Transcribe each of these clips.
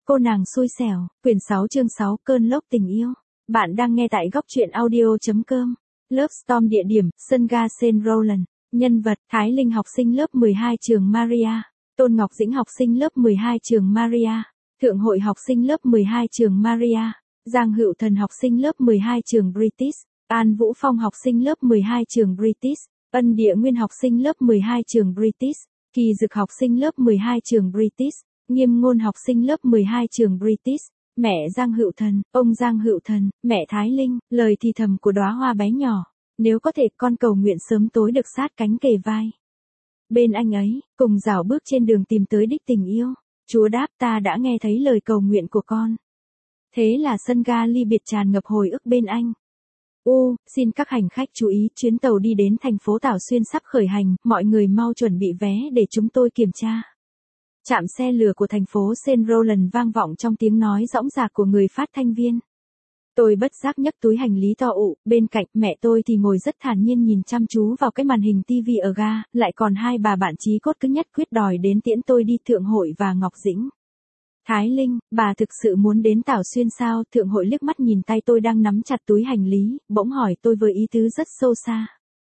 Cô nàng xui xẻo, quyển 6 chương 6 cơn lốc tình yêu. Bạn đang nghe tại góc truyện audio.com. Love Storm địa điểm, sân ga Saint Roland. Nhân vật, Thái Linh học sinh lớp 12 trường Maria. Tôn Ngọc Dĩnh học sinh lớp 12 trường Maria. Thượng Hội học sinh lớp 12 trường Maria. Giang Hữu Thần học sinh lớp 12 trường British. An Vũ Phong học sinh lớp 12 trường British. Ân Địa Nguyên học sinh lớp 12 trường British. Kỳ Dực học sinh lớp 12 trường British. Nghiêm Ngôn học sinh lớp 12 trường British. Mẹ Giang Hữu Thần, ông Giang Hữu Thần, mẹ Thái Linh, lời thì thầm của đóa hoa bé nhỏ. Nếu có thể con cầu nguyện sớm tối được sát cánh kề vai bên anh ấy, cùng dạo bước trên đường tìm tới đích tình yêu. Chúa đáp, ta đã nghe thấy lời cầu nguyện của con. Thế là sân ga ly biệt tràn ngập hồi ức bên anh. Xin các hành khách chú ý, chuyến tàu đi đến thành phố Tảo Xuyên sắp khởi hành, mọi người mau chuẩn bị vé để chúng tôi kiểm tra. Trạm xe lửa của thành phố Saint Roland vang vọng trong tiếng nói dõng dạc của người phát thanh viên. Tôi bất giác nhấc túi hành lý to ụ, bên cạnh mẹ tôi thì ngồi rất thản nhiên nhìn chăm chú vào cái màn hình tivi ở ga, lại còn hai bà bạn chí cốt cứ nhất quyết đòi đến tiễn tôi đi Thượng Hội và Ngọc Dĩnh. Thái Linh, bà thực sự muốn đến Tảo Xuyên sao? Thượng Hội liếc mắt nhìn tay tôi đang nắm chặt túi hành lý, bỗng hỏi tôi với ý tứ rất sâu xa.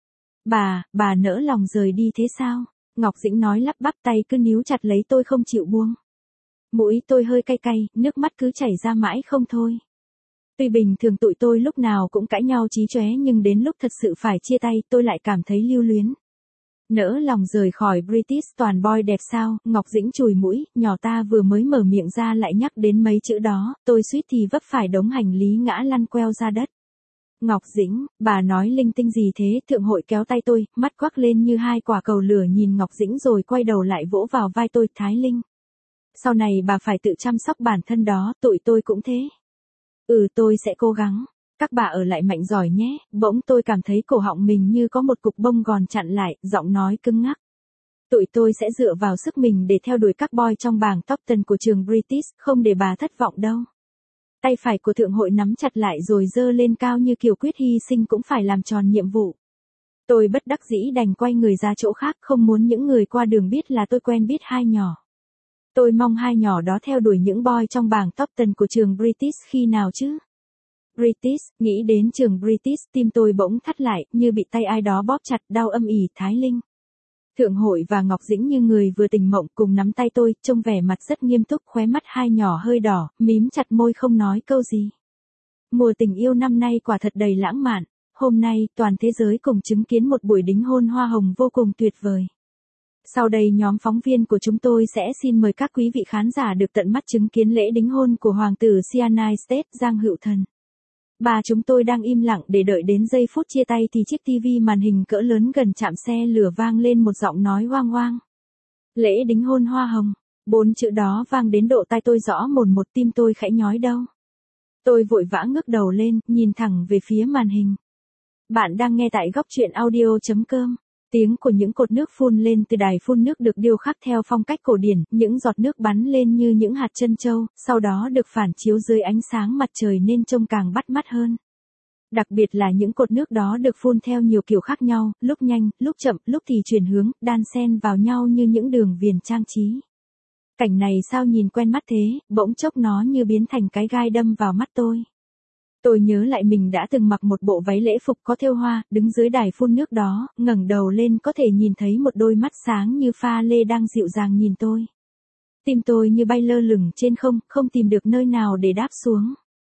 Bà nỡ lòng rời đi thế sao? Ngọc Dĩnh nói lắp bắp, tay cứ níu chặt lấy tôi không chịu buông. Mũi tôi hơi cay cay, nước mắt cứ chảy ra mãi không thôi. Tuy bình thường tụi tôi lúc nào cũng cãi nhau chí chóe nhưng đến lúc thật sự phải chia tay tôi lại cảm thấy lưu luyến. Nỡ lòng rời khỏi British toàn boy đẹp sao? Ngọc Dĩnh chùi mũi, nhỏ ta vừa mới mở miệng ra lại nhắc đến mấy chữ đó, tôi suýt thì vấp phải đống hành lý ngã lăn queo ra đất. Ngọc Dĩnh, bà nói linh tinh gì thế? Thượng Hội kéo tay tôi, mắt quắc lên như hai quả cầu lửa nhìn Ngọc Dĩnh rồi quay đầu lại vỗ vào vai tôi. Thái Linh, sau này bà phải tự chăm sóc bản thân đó, tụi tôi cũng thế. Tôi sẽ cố gắng. Các bà ở lại mạnh giỏi nhé. Bỗng tôi cảm thấy cổ họng mình như có một cục bông gòn chặn lại, giọng nói cứng ngắc. Tụi tôi sẽ dựa vào sức mình để theo đuổi các boy trong bảng top 10 của trường British, không để bà thất vọng đâu. Tay phải của Thượng Hội nắm chặt lại rồi giơ lên cao như kiểu quyết hy sinh cũng phải làm tròn nhiệm vụ. Tôi bất đắc dĩ đành quay người ra chỗ khác, không muốn những người qua đường biết là tôi quen biết hai nhỏ. Tôi mong hai nhỏ đó theo đuổi những boy trong bảng top 10 của trường British khi nào chứ. British, nghĩ đến trường British, tim tôi bỗng thắt lại, như bị tay ai đó bóp chặt, đau âm ỉ. Thái Linh. Thượng Hội và Ngọc Dĩnh như người vừa tỉnh mộng cùng nắm tay tôi, trông vẻ mặt rất nghiêm túc, khóe mắt hai nhỏ hơi đỏ, mím chặt môi không nói câu gì. Mùa tình yêu năm nay quả thật đầy lãng mạn. Hôm nay, toàn thế giới cùng chứng kiến một buổi đính hôn hoa hồng vô cùng tuyệt vời. Sau đây nhóm phóng viên của chúng tôi sẽ xin mời các quý vị khán giả được tận mắt chứng kiến lễ đính hôn của Hoàng tử Sianai State Giang Hữu Thần. Bà chúng tôi đang im lặng để đợi đến giây phút chia tay thì chiếc tivi màn hình cỡ lớn gần trạm xe lửa vang lên một giọng nói oang oang. Lễ đính hôn hoa hồng, 4 chữ đó vang đến độ tai tôi rõ mồn một, tim tôi khẽ nhói đau. Tôi vội vã ngước đầu lên, nhìn thẳng về phía màn hình. Bạn đang nghe tại góc truyện audio.com. Tiếng của những cột nước phun lên từ đài phun nước được điêu khắc theo phong cách cổ điển, những giọt nước bắn lên như những hạt trân châu, sau đó được phản chiếu dưới ánh sáng mặt trời nên trông càng bắt mắt hơn. Đặc biệt là những cột nước đó được phun theo nhiều kiểu khác nhau, lúc nhanh, lúc chậm, lúc thì chuyển hướng, đan xen vào nhau như những đường viền trang trí. Cảnh này sao nhìn quen mắt thế, bỗng chốc nó như biến thành cái gai đâm vào mắt tôi. Tôi nhớ lại mình đã từng mặc một bộ váy lễ phục có thêu hoa, đứng dưới đài phun nước đó, ngẩng đầu lên có thể nhìn thấy một đôi mắt sáng như pha lê đang dịu dàng nhìn tôi. Tim tôi như bay lơ lửng trên không, không tìm được nơi nào để đáp xuống.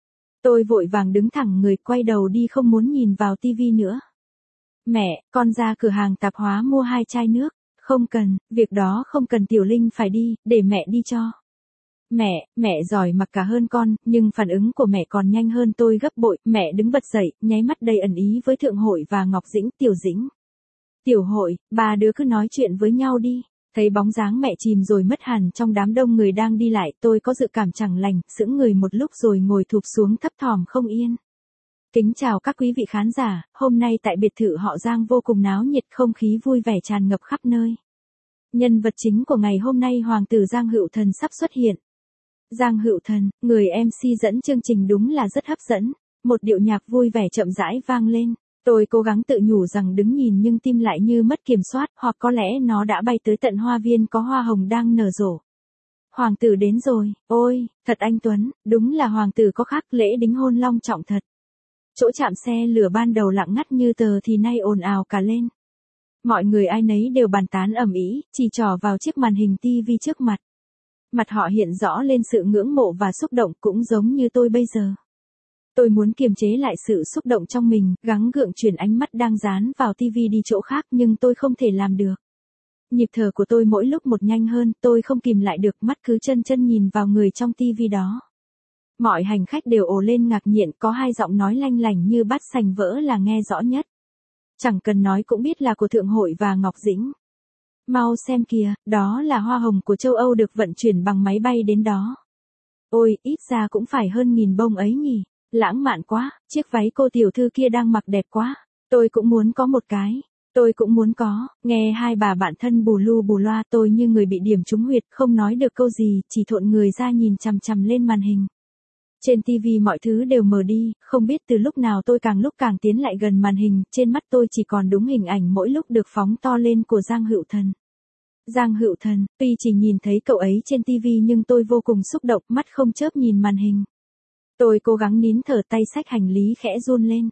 Tôi vội vàng đứng thẳng người, quay đầu đi không muốn nhìn vào tivi nữa. Mẹ, con ra cửa hàng tạp hóa mua 2 chai nước. Không cần, việc đó không cần, Tiểu Linh phải đi, để mẹ đi cho. Mẹ giỏi mặc cả hơn con, nhưng phản ứng của mẹ còn nhanh hơn tôi gấp bội. Mẹ đứng bật dậy, nháy mắt đầy ẩn ý với Thượng Hội và Ngọc Dĩnh. Tiểu Dĩnh, Tiểu Hội, ba đứa cứ nói chuyện với nhau đi. Thấy bóng dáng mẹ chìm rồi mất hẳn trong đám đông người đang đi lại, tôi có dự cảm chẳng lành, sững người một lúc rồi ngồi thụp xuống thấp thỏm không yên. Kính chào các quý vị khán giả, hôm nay tại biệt thự họ Giang vô cùng náo nhiệt, không khí vui vẻ tràn ngập khắp nơi. Nhân vật chính của ngày hôm nay Hoàng tử Giang Hữu Thần sắp xuất hiện. Giang Hữu Thần, người MC dẫn chương trình đúng là rất hấp dẫn. Một điệu nhạc vui vẻ chậm rãi vang lên. Tôi cố gắng tự nhủ rằng đứng nhìn nhưng tim lại như mất kiểm soát, hoặc có lẽ nó đã bay tới tận hoa viên có hoa hồng đang nở rộ. Hoàng tử đến rồi, ôi, thật anh Tuấn, đúng là hoàng tử có khác, lễ đính hôn long trọng thật. Chỗ chạm xe lửa ban đầu lặng ngắt như tờ thì nay ồn ào cả lên. Mọi người ai nấy đều bàn tán ầm ĩ, chỉ trỏ vào chiếc màn hình tivi trước mặt. Mặt họ hiện rõ lên sự ngưỡng mộ và xúc động cũng giống như tôi bây giờ. Tôi muốn kiềm chế lại sự xúc động trong mình, gắng gượng chuyển ánh mắt đang dán vào tivi đi chỗ khác nhưng tôi không thể làm được. Nhịp thở của tôi mỗi lúc một nhanh hơn, tôi không kìm lại được, mắt cứ chân nhìn vào người trong tivi đó. Mọi hành khách đều ồ lên ngạc nhiên, có hai giọng nói lanh lảnh như bát sành vỡ là nghe rõ nhất. Chẳng cần nói cũng biết là của Thượng Hội và Ngọc Dĩnh. Mau xem kìa, đó là hoa hồng của châu Âu được vận chuyển bằng máy bay đến đó. Ôi, ít ra cũng phải hơn 1000 bông ấy nhỉ, lãng mạn quá, chiếc váy cô tiểu thư kia đang mặc đẹp quá. Tôi cũng muốn có một cái. Tôi cũng muốn có, nghe hai bà bạn thân bù lu bù loa, tôi như người bị điểm trúng huyệt, không nói được câu gì, chỉ thộn người ra nhìn chằm chằm lên màn hình. Trên tivi mọi thứ đều mờ đi, không biết từ lúc nào tôi càng lúc càng tiến lại gần màn hình, trên mắt tôi chỉ còn đúng hình ảnh mỗi lúc được phóng to lên của Giang Hữu Thần. Giang Hữu Thần, tuy chỉ nhìn thấy cậu ấy trên tivi nhưng tôi vô cùng xúc động, mắt không chớp nhìn màn hình. Tôi cố gắng nín thở, tay xách hành lý khẽ run lên.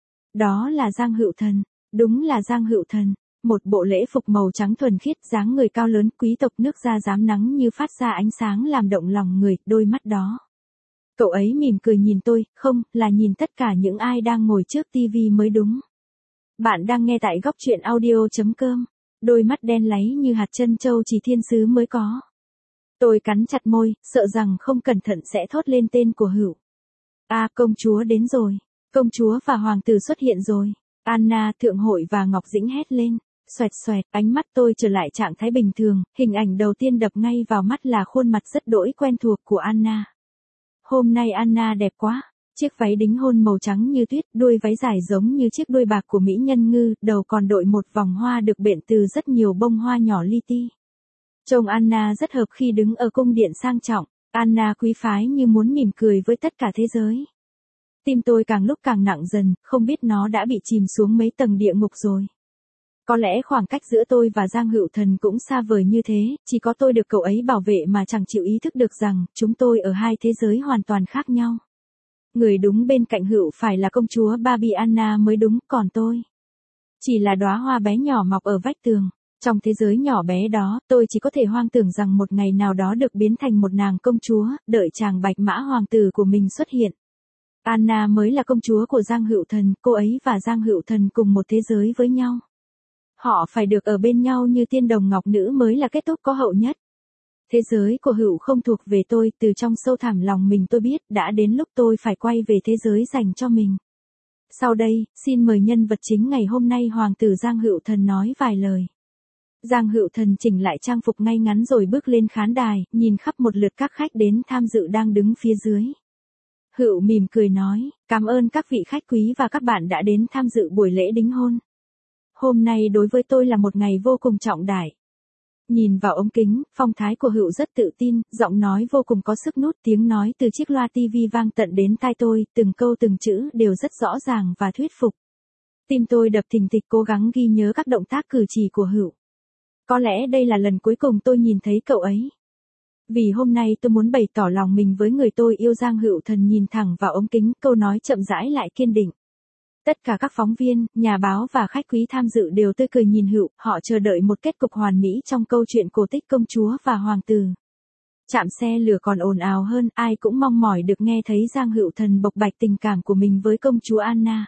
Đó là Giang Hữu Thần. Đúng là Giang Hữu Thần, một bộ lễ phục màu trắng thuần khiết, dáng người cao lớn, quý tộc nước da rám nắng như phát ra ánh sáng làm động lòng người, đôi mắt đó. Cậu ấy mỉm cười nhìn tôi, không, là nhìn tất cả những ai đang ngồi trước tivi mới đúng. Bạn đang nghe tại góc truyện audio.com, đôi mắt đen láy như hạt trân châu chỉ thiên sứ mới có. Tôi cắn chặt môi, sợ rằng không cẩn thận sẽ thốt lên tên của Hữu. À, công chúa đến rồi, công chúa và hoàng tử xuất hiện rồi. Anna, Thượng Hội và Ngọc Dĩnh hét lên. Xoẹt xoẹt, ánh mắt tôi trở lại trạng thái bình thường, hình ảnh đầu tiên đập ngay vào mắt là khuôn mặt rất đỗi quen thuộc của Anna. Hôm nay Anna đẹp quá, chiếc váy đính hôn màu trắng như tuyết, đuôi váy dài giống như chiếc đuôi bạc của mỹ nhân ngư, đầu còn đội một vòng hoa được bện từ rất nhiều bông hoa nhỏ li ti. Trông Anna rất hợp khi đứng ở cung điện sang trọng, Anna quý phái như muốn mỉm cười với tất cả thế giới. Tim tôi càng lúc càng nặng dần, không biết nó đã bị chìm xuống mấy tầng địa ngục rồi. Có lẽ khoảng cách giữa tôi và Giang Hữu Thần cũng xa vời như thế, chỉ có tôi được cậu ấy bảo vệ mà chẳng chịu ý thức được rằng, chúng tôi ở hai thế giới hoàn toàn khác nhau. Người đúng bên cạnh Hữu phải là công chúa Barbie Anna mới đúng, còn tôi chỉ là đóa hoa bé nhỏ mọc ở vách tường. Trong thế giới nhỏ bé đó, tôi chỉ có thể hoang tưởng rằng một ngày nào đó được biến thành một nàng công chúa, đợi chàng bạch mã hoàng tử của mình xuất hiện. Anna mới là công chúa của Giang Hữu Thần, cô ấy và Giang Hữu Thần cùng một thế giới với nhau. Họ phải được ở bên nhau như tiên đồng ngọc nữ mới là kết thúc có hậu nhất. Thế giới của Hữu không thuộc về tôi, từ trong sâu thẳm lòng mình tôi biết đã đến lúc tôi phải quay về thế giới dành cho mình. Sau đây, xin mời nhân vật chính ngày hôm nay hoàng tử Giang Hữu Thần nói vài lời. Giang Hữu Thần chỉnh lại trang phục ngay ngắn rồi bước lên khán đài, nhìn khắp một lượt các khách đến tham dự đang đứng phía dưới. Hữu mỉm cười nói, cảm ơn các vị khách quý và các bạn đã đến tham dự buổi lễ đính hôn. Hôm nay đối với tôi là một ngày vô cùng trọng đại. Nhìn vào ống kính, phong thái của Hữu rất tự tin, giọng nói vô cùng có sức nút, tiếng nói từ chiếc loa TV vang tận đến tai tôi, từng câu từng chữ đều rất rõ ràng và thuyết phục. Tim tôi đập thình thịch cố gắng ghi nhớ các động tác cử chỉ của Hữu. Có lẽ đây là lần cuối cùng tôi nhìn thấy cậu ấy. Vì hôm nay tôi muốn bày tỏ lòng mình với người tôi yêu. Giang Hữu Thần nhìn thẳng vào ống kính, câu nói chậm rãi lại kiên định. Tất cả các phóng viên, nhà báo và khách quý tham dự đều tươi cười nhìn Hữu, họ chờ đợi một kết cục hoàn mỹ trong câu chuyện cổ tích công chúa và hoàng tử. Trạm xe lửa còn ồn ào hơn, ai cũng mong mỏi được nghe thấy Giang Hữu Thần bộc bạch tình cảm của mình với công chúa Anna.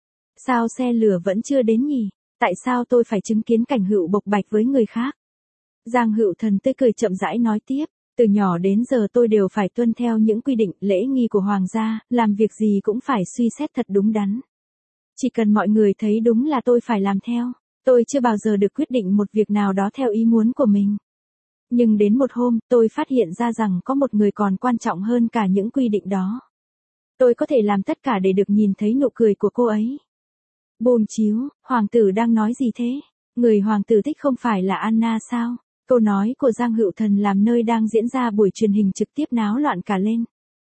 Sao xe lửa vẫn chưa đến nhỉ? Tại sao tôi phải chứng kiến cảnh Hữu bộc bạch với người khác? Giang Hữu Thần tươi cười chậm rãi nói tiếp. Từ nhỏ đến giờ tôi đều phải tuân theo những quy định, lễ nghi của hoàng gia, làm việc gì cũng phải suy xét thật đúng đắn. Chỉ cần mọi người thấy đúng là tôi phải làm theo. Tôi chưa bao giờ được quyết định một việc nào đó theo ý muốn của mình. Nhưng đến một hôm, tôi phát hiện ra rằng có một người còn quan trọng hơn cả những quy định đó. Tôi có thể làm tất cả để được nhìn thấy nụ cười của cô ấy. Bồn chiếu, hoàng tử đang nói gì thế? Người hoàng tử thích không phải là Anna sao? Câu nói của Giang Hữu Thần làm nơi đang diễn ra buổi truyền hình trực tiếp náo loạn cả lên.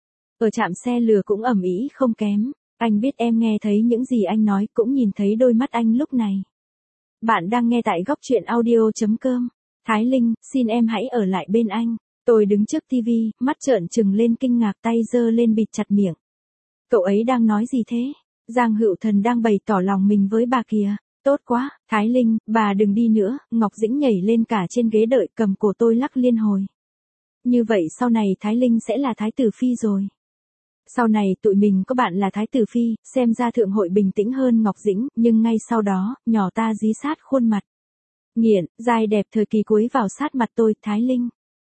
Ở trạm xe lửa cũng ầm ĩ không kém. Anh biết em nghe thấy những gì anh nói, cũng nhìn thấy đôi mắt anh lúc này. Bạn đang nghe tại góc truyện audio.com. Thái Linh, xin em hãy ở lại bên anh. Tôi đứng trước tivi, mắt trợn trừng lên kinh ngạc, tay giơ lên bịt chặt miệng. Cậu ấy đang nói gì thế? Giang Hữu Thần đang bày tỏ lòng mình với bà kìa. Tốt quá, Thái Linh, bà đừng đi nữa. Ngọc Dĩnh nhảy lên cả trên ghế đợi, cầm cổ tôi lắc liên hồi. Như vậy sau này Thái Linh sẽ là Thái tử Phi rồi. Sau này tụi mình có bạn là Thái tử Phi, xem ra Thượng Hội bình tĩnh hơn Ngọc Dĩnh, nhưng ngay sau đó, nhỏ ta dí sát khuôn mặt. Nghiện, giai đẹp thời kỳ cuối vào sát mặt tôi, Thái Linh.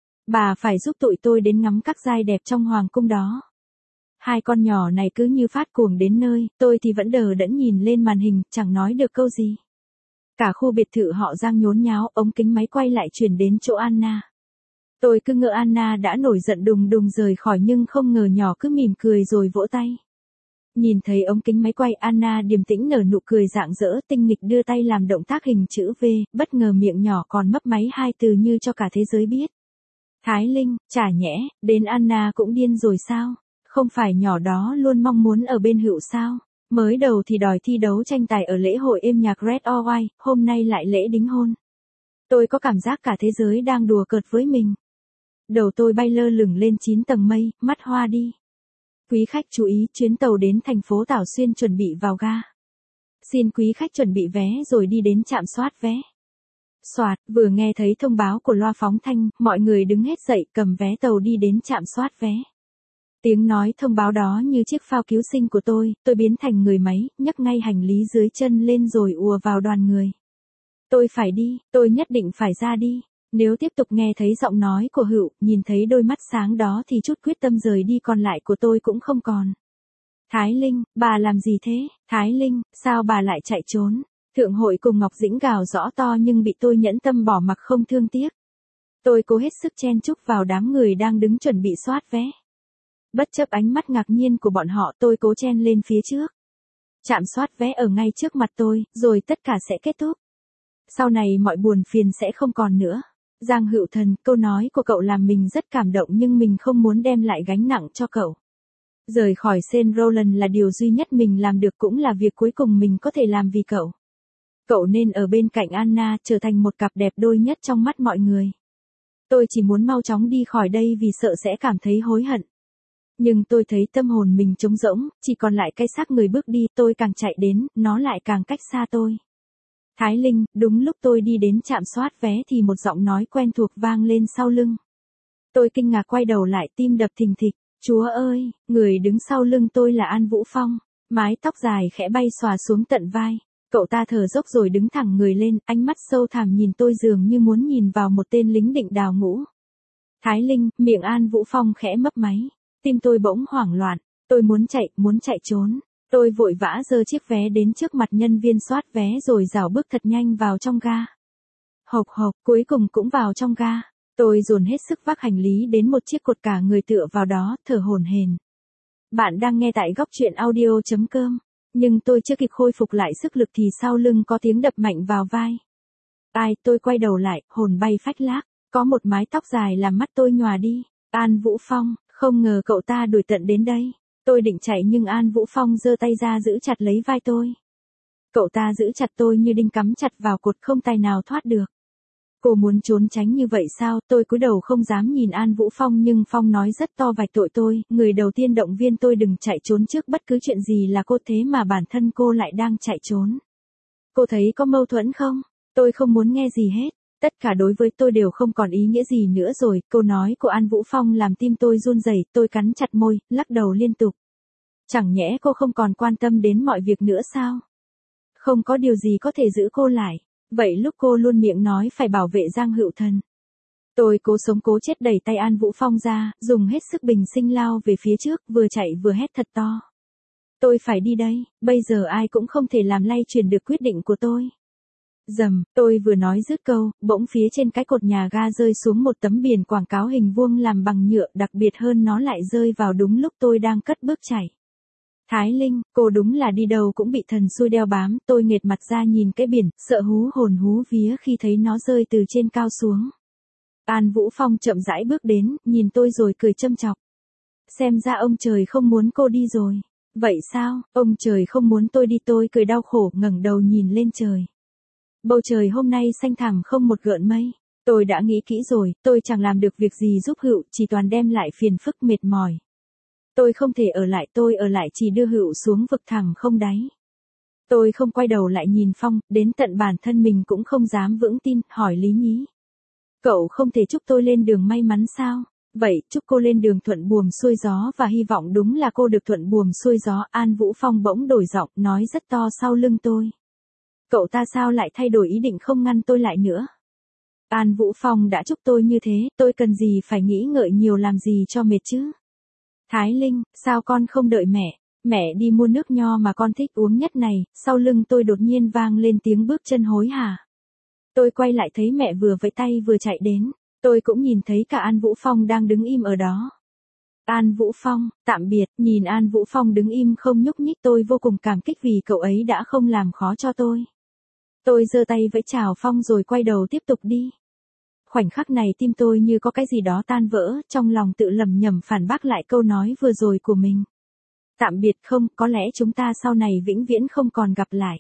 Bà phải giúp tụi tôi đến ngắm các giai đẹp trong hoàng cung đó. Hai con nhỏ này cứ như phát cuồng đến nơi, tôi thì vẫn đờ đẫn nhìn lên màn hình, chẳng nói được câu gì. Cả khu biệt thự họ Giang nhốn nháo, ống kính máy quay lại chuyển đến chỗ Anna. Tôi cứ ngỡ Anna đã nổi giận đùng đùng rời khỏi nhưng không ngờ nhỏ cứ mỉm cười rồi vỗ tay. Nhìn thấy ống kính máy quay, Anna điềm tĩnh nở nụ cười rạng rỡ, tinh nghịch đưa tay làm động tác hình chữ V, bất ngờ miệng nhỏ còn mấp máy hai từ như cho cả thế giới biết. Thái Linh, chả nhẽ, đến Anna cũng điên rồi sao? Không phải nhỏ đó luôn mong muốn ở bên Hữu sao? Mới đầu thì đòi thi đấu tranh tài ở lễ hội êm nhạc Red or White, hôm nay lại lễ đính hôn. Tôi có cảm giác cả thế giới đang đùa cợt với mình. Đầu tôi bay lơ lửng lên 9 tầng mây, mắt hoa đi. Quý khách chú ý, chuyến tàu đến thành phố Tảo Xuyên chuẩn bị vào ga. Xin quý khách chuẩn bị vé rồi đi đến trạm soát vé. Soạt, vừa nghe thấy thông báo của loa phóng thanh, mọi người đứng hết dậy cầm vé tàu đi đến trạm soát vé. Tiếng nói thông báo đó như chiếc phao cứu sinh của tôi biến thành người máy, nhấc ngay hành lý dưới chân lên rồi ùa vào đoàn người. Tôi phải đi, tôi nhất định phải ra đi. Nếu tiếp tục nghe thấy giọng nói của Hữu, nhìn thấy đôi mắt sáng đó thì chút quyết tâm rời đi còn lại của tôi cũng không còn. Thái Linh, bà làm gì thế? Thái Linh, sao bà lại chạy trốn? Thượng Hội cùng Ngọc Dĩnh gào rõ to nhưng bị tôi nhẫn tâm bỏ mặc không thương tiếc. Tôi cố hết sức chen chúc vào đám người đang đứng chuẩn bị soát vé. Bất chấp ánh mắt ngạc nhiên của bọn họ, tôi cố chen lên phía trước. Trạm soát vé ở ngay trước mặt tôi, rồi tất cả sẽ kết thúc. Sau này mọi buồn phiền sẽ không còn nữa. Giang Hữu Thần, câu nói của cậu làm mình rất cảm động nhưng mình không muốn đem lại gánh nặng cho cậu. Rời khỏi St. Roland là điều duy nhất mình làm được, cũng là việc cuối cùng mình có thể làm vì cậu. Cậu nên ở bên cạnh Anna, trở thành một cặp đẹp đôi nhất trong mắt mọi người. Tôi chỉ muốn mau chóng đi khỏi đây vì sợ sẽ cảm thấy hối hận. Nhưng tôi thấy tâm hồn mình trống rỗng, chỉ còn lại cái xác người bước đi, tôi càng chạy đến, nó lại càng cách xa tôi. Thái Linh, đúng lúc tôi đi đến trạm soát vé thì một giọng nói quen thuộc vang lên sau lưng. Tôi kinh ngạc quay đầu lại, tim đập thình thịch. Chúa ơi, người đứng sau lưng tôi là An Vũ Phong, mái tóc dài khẽ bay xòa xuống tận vai. Cậu ta thở dốc rồi đứng thẳng người lên, ánh mắt sâu thẳm nhìn tôi dường như muốn nhìn vào một tên lính định đào ngũ. Thái Linh, miệng An Vũ Phong khẽ mấp máy. Tim tôi bỗng hoảng loạn, tôi muốn chạy trốn. Tôi vội vã giơ chiếc vé đến trước mặt nhân viên soát vé rồi rảo bước thật nhanh vào trong ga. Hộc hộc, cuối cùng cũng vào trong ga. Tôi dồn hết sức vác hành lý đến một chiếc cột cả người tựa vào đó, thở hổn hển. Bạn đang nghe tại góc truyện audio.com. Nhưng tôi chưa kịp khôi phục lại sức lực thì sau lưng có tiếng đập mạnh vào vai. Ai, tôi quay đầu lại, hồn bay phách lạc. Có một mái tóc dài làm mắt tôi nhòa đi. An Vũ Phong, không ngờ cậu ta đuổi tận đến đây. Tôi định chạy nhưng An Vũ Phong giơ tay ra giữ chặt lấy vai tôi. Cậu ta giữ chặt tôi như đinh cắm chặt vào cột, không tài nào thoát được. Cô muốn trốn tránh như vậy sao? Tôi cúi đầu không dám nhìn An Vũ Phong nhưng Phong nói rất to vạch tội tôi. Người đầu tiên động viên tôi đừng chạy trốn trước bất cứ chuyện gì là cô, thế mà bản thân cô lại đang chạy trốn. Cô thấy có mâu thuẫn không? Tôi không muốn nghe gì hết. Tất cả đối với tôi đều không còn ý nghĩa gì nữa rồi. Câu nói của An Vũ Phong làm tim tôi run rẩy, tôi cắn chặt môi, lắc đầu liên tục. Chẳng nhẽ cô không còn quan tâm đến mọi việc nữa sao? Không có điều gì có thể giữ cô lại. Vậy lúc cô luôn miệng nói phải bảo vệ Giang Hữu Thần. Tôi cố sống cố chết đẩy tay An Vũ Phong ra, dùng hết sức bình sinh lao về phía trước, vừa chạy vừa hét thật to. Tôi phải đi đây, bây giờ ai cũng không thể làm lay chuyển được quyết định của tôi. Dầm, tôi vừa nói dứt câu, bỗng phía trên cái cột nhà ga rơi xuống một tấm biển quảng cáo hình vuông làm bằng nhựa, đặc biệt hơn nó lại rơi vào đúng lúc tôi đang cất bước chạy. Thái Linh, cô đúng là đi đâu cũng bị thần xui đeo bám, tôi nghệt mặt ra nhìn cái biển, sợ hú hồn hú vía khi thấy nó rơi từ trên cao xuống. An Vũ Phong chậm rãi bước đến, nhìn tôi rồi cười châm chọc. Xem ra ông trời không muốn cô đi rồi. Vậy sao, ông trời không muốn tôi đi? Tôi cười đau khổ ngẩng đầu nhìn lên trời. Bầu trời hôm nay xanh thẳm không một gợn mây. Tôi đã nghĩ kỹ rồi, tôi chẳng làm được việc gì giúp Hựu, chỉ toàn đem lại phiền phức mệt mỏi. Tôi không thể ở lại, tôi ở lại chỉ đưa Hựu xuống vực thẳm không đáy. Tôi không quay đầu lại nhìn Phong, đến tận bản thân mình cũng không dám vững tin, hỏi Lý Nhí. Cậu không thể chúc tôi lên đường may mắn sao? Vậy, chúc cô lên đường thuận buồm xuôi gió và hy vọng đúng là cô được thuận buồm xuôi gió. An Vũ Phong bỗng đổi giọng, nói rất to sau lưng tôi. Cậu ta sao lại thay đổi ý định không ngăn tôi lại nữa? An Vũ Phong đã chúc tôi như thế, tôi cần gì phải nghĩ ngợi nhiều làm gì cho mệt chứ? Thái Linh, sao con không đợi mẹ? Mẹ đi mua nước nho mà con thích uống nhất này. Sau lưng tôi đột nhiên vang lên tiếng bước chân hối hả. Tôi quay lại thấy mẹ vừa vẫy tay vừa chạy đến. Tôi cũng nhìn thấy cả An Vũ Phong đang đứng im ở đó. An Vũ Phong, tạm biệt, nhìn An Vũ Phong đứng im không nhúc nhích tôi vô cùng cảm kích vì cậu ấy đã không làm khó cho tôi. Tôi giơ tay vẫy chào Phong rồi quay đầu tiếp tục đi. Khoảnh khắc này tim tôi như có cái gì đó tan vỡ, trong lòng tự lẩm nhẩm phản bác lại câu nói vừa rồi của mình. Tạm biệt không, có lẽ chúng ta sau này vĩnh viễn không còn gặp lại.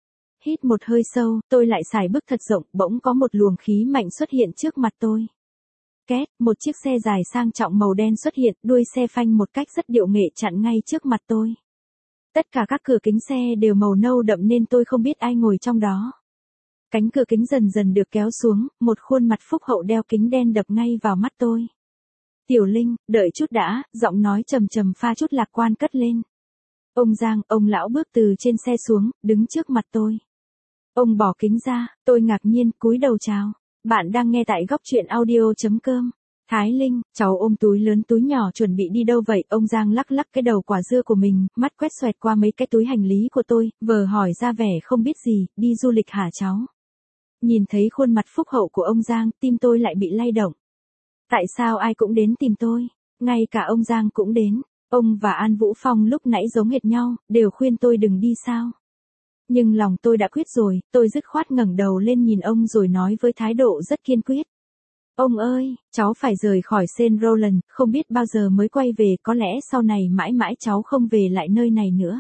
Hít một hơi sâu, tôi lại xài bước thật rộng, bỗng có một luồng khí mạnh xuất hiện trước mặt tôi. Két, một chiếc xe dài sang trọng màu đen xuất hiện, đuôi xe phanh một cách rất điệu nghệ chặn ngay trước mặt tôi. Tất cả các cửa kính xe đều màu nâu đậm nên tôi không biết ai ngồi trong đó. Cánh cửa kính dần dần được kéo xuống, một khuôn mặt phúc hậu đeo kính đen đập ngay vào mắt tôi. Tiểu Linh, đợi chút đã, giọng nói trầm trầm pha chút lạc quan cất lên. Ông Giang, ông lão bước từ trên xe xuống, đứng trước mặt tôi. Ông bỏ kính ra, tôi ngạc nhiên, cúi đầu chào. Bạn đang nghe tại góc truyện audio.com. Thái Linh, cháu ôm túi lớn túi nhỏ chuẩn bị đi đâu vậy? Ông Giang lắc lắc cái đầu quả dưa của mình, mắt quét xoẹt qua mấy cái túi hành lý của tôi, vờ hỏi ra vẻ không biết gì, đi du lịch hả cháu? Nhìn thấy khuôn mặt phúc hậu của ông Giang, tim tôi lại bị lay động. Tại sao ai cũng đến tìm tôi? Ngay cả ông Giang cũng đến. Ông và An Vũ Phong lúc nãy giống hệt nhau, đều khuyên tôi đừng đi sao? Nhưng lòng tôi đã quyết rồi, tôi dứt khoát ngẩng đầu lên nhìn ông rồi nói với thái độ rất kiên quyết. Ông ơi, cháu phải rời khỏi Saint Roland, không biết bao giờ mới quay về, có lẽ sau này mãi mãi cháu không về lại nơi này nữa.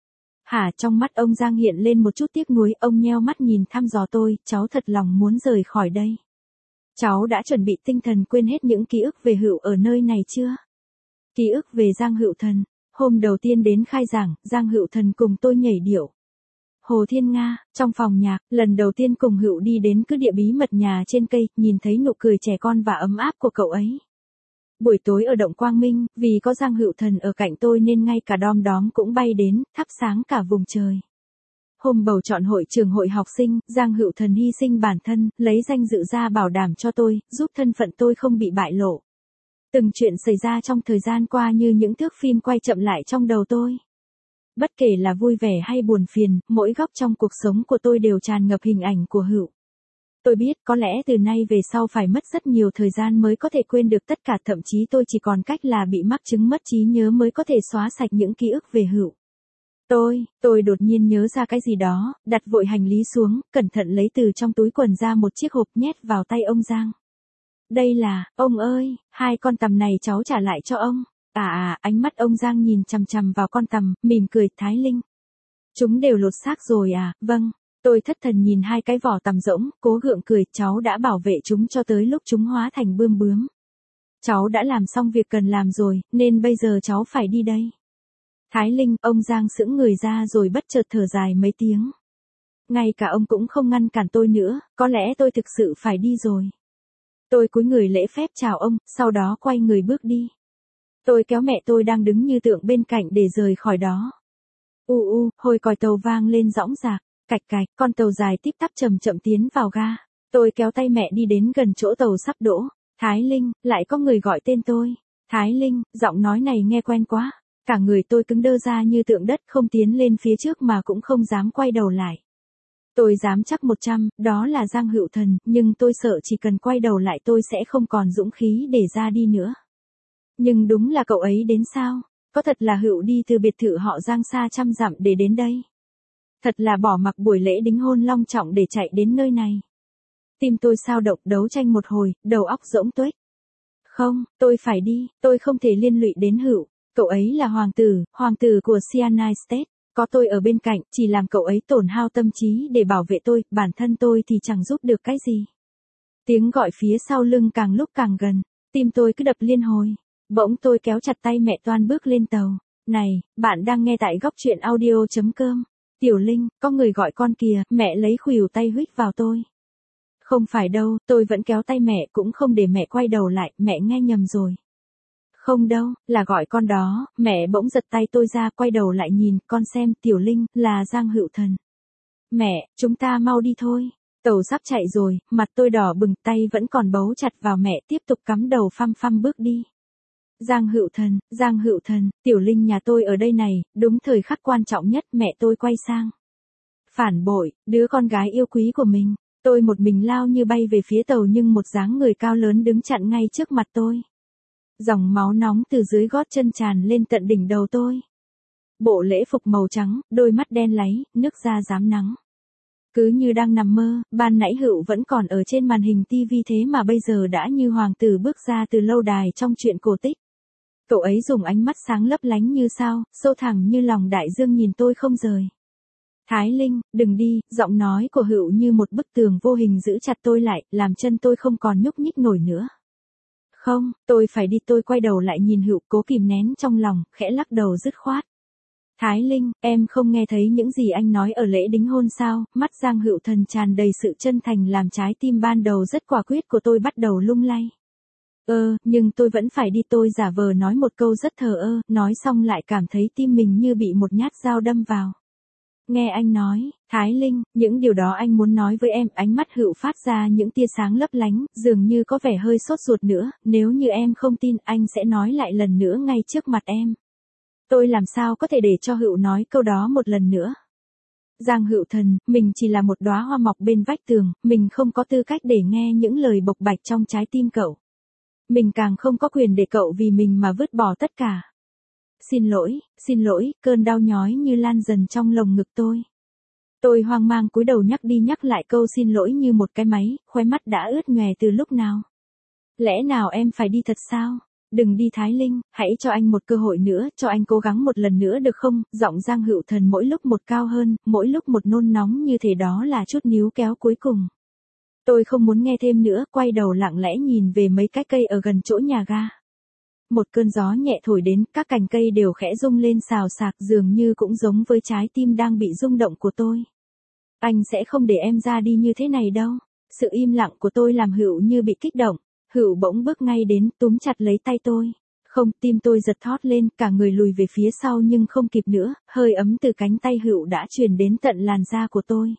Hả, trong mắt ông Giang hiện lên một chút tiếc nuối, ông nheo mắt nhìn thăm dò tôi, cháu thật lòng muốn rời khỏi đây. Cháu đã chuẩn bị tinh thần quên hết những ký ức về Hựu ở nơi này chưa? Ký ức về Giang Hựu Thần. Hôm đầu tiên đến khai giảng, Giang Hựu Thần cùng tôi nhảy điệu. Hồ Thiên Nga, trong phòng nhạc, lần đầu tiên cùng Hựu đi đến cứ địa bí mật nhà trên cây, nhìn thấy nụ cười trẻ con và ấm áp của cậu ấy. Buổi tối ở Động Quang Minh, vì có Giang Hựu Thần ở cạnh tôi nên ngay cả đom đóm cũng bay đến, thắp sáng cả vùng trời. Hôm bầu chọn hội trường hội học sinh, Giang Hựu Thần hy sinh bản thân, lấy danh dự ra bảo đảm cho tôi, giúp thân phận tôi không bị bại lộ. Từng chuyện xảy ra trong thời gian qua như những thước phim quay chậm lại trong đầu tôi. Bất kể là vui vẻ hay buồn phiền, mỗi góc trong cuộc sống của tôi đều tràn ngập hình ảnh của Hựu. Tôi biết có lẽ từ nay về sau phải mất rất nhiều thời gian mới có thể quên được tất cả, thậm chí tôi chỉ còn cách là bị mắc chứng mất trí nhớ mới có thể xóa sạch những ký ức về Hựu. Tôi đột nhiên nhớ ra cái gì đó, đặt vội hành lý xuống, cẩn thận lấy từ trong túi quần ra một chiếc hộp nhét vào tay ông Giang. Đây là, ông ơi, 2 con tằm này cháu trả lại cho ông. Ánh mắt ông Giang nhìn chằm chằm vào con tằm, mỉm cười, Thái Linh. Chúng đều lột xác rồi à? Vâng. Tôi thất thần nhìn 2 cái vỏ tằm rỗng, cố gượng cười, cháu đã bảo vệ chúng cho tới lúc chúng hóa thành bươm bướm. Cháu đã làm xong việc cần làm rồi, nên bây giờ cháu phải đi đây. Thái Linh, ông Giang sững người ra rồi bất chợt thở dài mấy tiếng. Ngay cả ông cũng không ngăn cản tôi nữa, có lẽ tôi thực sự phải đi rồi. Tôi cúi người lễ phép chào ông, sau đó quay người bước đi. Tôi kéo mẹ tôi đang đứng như tượng bên cạnh để rời khỏi đó. Hồi còi tàu vang lên dõng dạc, cạch cạch, con tàu dài tít tắp chậm chậm tiến vào ga. Tôi kéo tay mẹ đi đến gần chỗ tàu sắp đỗ. Thái Linh, lại có người gọi tên tôi. Thái Linh, giọng nói này nghe quen quá. Cả người tôi cứng đơ ra như tượng đất, không tiến lên phía trước mà cũng không dám quay đầu lại. Tôi dám chắc 100, đó là Giang Hựu Thần, nhưng tôi sợ chỉ cần quay đầu lại tôi sẽ không còn dũng khí để ra đi nữa. Nhưng đúng là cậu ấy đến sao? Có thật là Hựu đi từ biệt thự họ Giang xa trăm dặm để đến đây? Thật là bỏ mặc buổi lễ đính hôn long trọng để chạy đến nơi này. Tim tôi sao động, đấu tranh một hồi, đầu óc rỗng tuếch. Không, tôi phải đi, tôi không thể liên lụy đến Hựu. Cậu ấy là hoàng tử của Cyanide State. Có tôi ở bên cạnh, chỉ làm cậu ấy tổn hao tâm trí để bảo vệ tôi, bản thân tôi thì chẳng giúp được cái gì. Tiếng gọi phía sau lưng càng lúc càng gần, tim tôi cứ đập liên hồi. Bỗng tôi kéo chặt tay mẹ toan bước lên tàu. Này, bạn đang nghe tại góc truyện audio.com. Tiểu Linh, có người gọi con kìa, mẹ lấy khuỷu tay huých vào tôi. Không phải đâu, tôi vẫn kéo tay mẹ cũng không để mẹ quay đầu lại, mẹ nghe nhầm rồi. Không đâu, là gọi con đó, mẹ bỗng giật tay tôi ra quay đầu lại nhìn, con xem, Tiểu Linh, là Giang Hựu Thần. Mẹ, chúng ta mau đi thôi. Tàu sắp chạy rồi, mặt tôi đỏ bừng, tay vẫn còn bấu chặt vào mẹ tiếp tục cắm đầu phăm phăm bước đi. Giang Hựu Thần, Tiểu Linh nhà tôi ở đây này, đúng thời khắc quan trọng nhất mẹ tôi quay sang. Phản bội, đứa con gái yêu quý của mình, tôi một mình lao như bay về phía tàu nhưng một dáng người cao lớn đứng chặn ngay trước mặt tôi. Dòng máu nóng từ dưới gót chân tràn lên tận đỉnh đầu tôi. Bộ lễ phục màu trắng, đôi mắt đen láy, nước da rám nắng. Cứ như đang nằm mơ, ban nãy Hựu vẫn còn ở trên màn hình tivi thế mà bây giờ đã như hoàng tử bước ra từ lâu đài trong truyện cổ tích. Cậu ấy dùng ánh mắt sáng lấp lánh như sao, sâu thẳm như lòng đại dương nhìn tôi không rời. Thái Linh, đừng đi, giọng nói của Hựu như một bức tường vô hình giữ chặt tôi lại, làm chân tôi không còn nhúc nhích nổi nữa. Không, tôi phải đi, tôi quay đầu lại nhìn Hựu cố kìm nén trong lòng, khẽ lắc đầu dứt khoát. Thái Linh, em không nghe thấy những gì anh nói ở lễ đính hôn sao? Mắt Giang Hựu Thần tràn đầy sự chân thành làm trái tim ban đầu rất quả quyết của tôi bắt đầu lung lay. Nhưng tôi vẫn phải đi, tôi giả vờ nói một câu rất thờ ơ, nói xong lại cảm thấy tim mình như bị một nhát dao đâm vào. Nghe anh nói, Thái Linh, những điều đó anh muốn nói với em, ánh mắt Hựu phát ra những tia sáng lấp lánh, dường như có vẻ hơi sốt ruột nữa, nếu như em không tin anh sẽ nói lại lần nữa ngay trước mặt em. Tôi làm sao có thể để cho Hựu nói câu đó một lần nữa. Giang Hựu Thần, mình chỉ là một đóa hoa mọc bên vách tường, mình không có tư cách để nghe những lời bộc bạch trong trái tim cậu. Mình càng không có quyền để cậu vì mình mà vứt bỏ tất cả. Xin lỗi, cơn đau nhói như lan dần trong lồng ngực tôi. Tôi hoang mang cúi đầu nhắc đi nhắc lại câu xin lỗi như một cái máy, khóe mắt đã ướt nhòe từ lúc nào. Lẽ nào em phải đi thật sao? Đừng đi Thái Linh, hãy cho anh một cơ hội nữa, cho anh cố gắng một lần nữa được không? Giọng Giang Hựu Thần mỗi lúc một cao hơn, mỗi lúc một nôn nóng như thể đó là chút níu kéo cuối cùng. Tôi không muốn nghe thêm nữa, quay đầu lặng lẽ nhìn về mấy cái cây ở gần chỗ nhà ga. Một cơn gió nhẹ thổi đến, các cành cây đều khẽ rung lên xào xạc dường như cũng giống với trái tim đang bị rung động của tôi. Anh sẽ không để em ra đi như thế này đâu. Sự im lặng của tôi làm Hựu như bị kích động. Hựu bỗng bước ngay đến, túm chặt lấy tay tôi. Không, tim tôi giật thót lên, cả người lùi về phía sau nhưng không kịp nữa, hơi ấm từ cánh tay Hựu đã truyền đến tận làn da của tôi.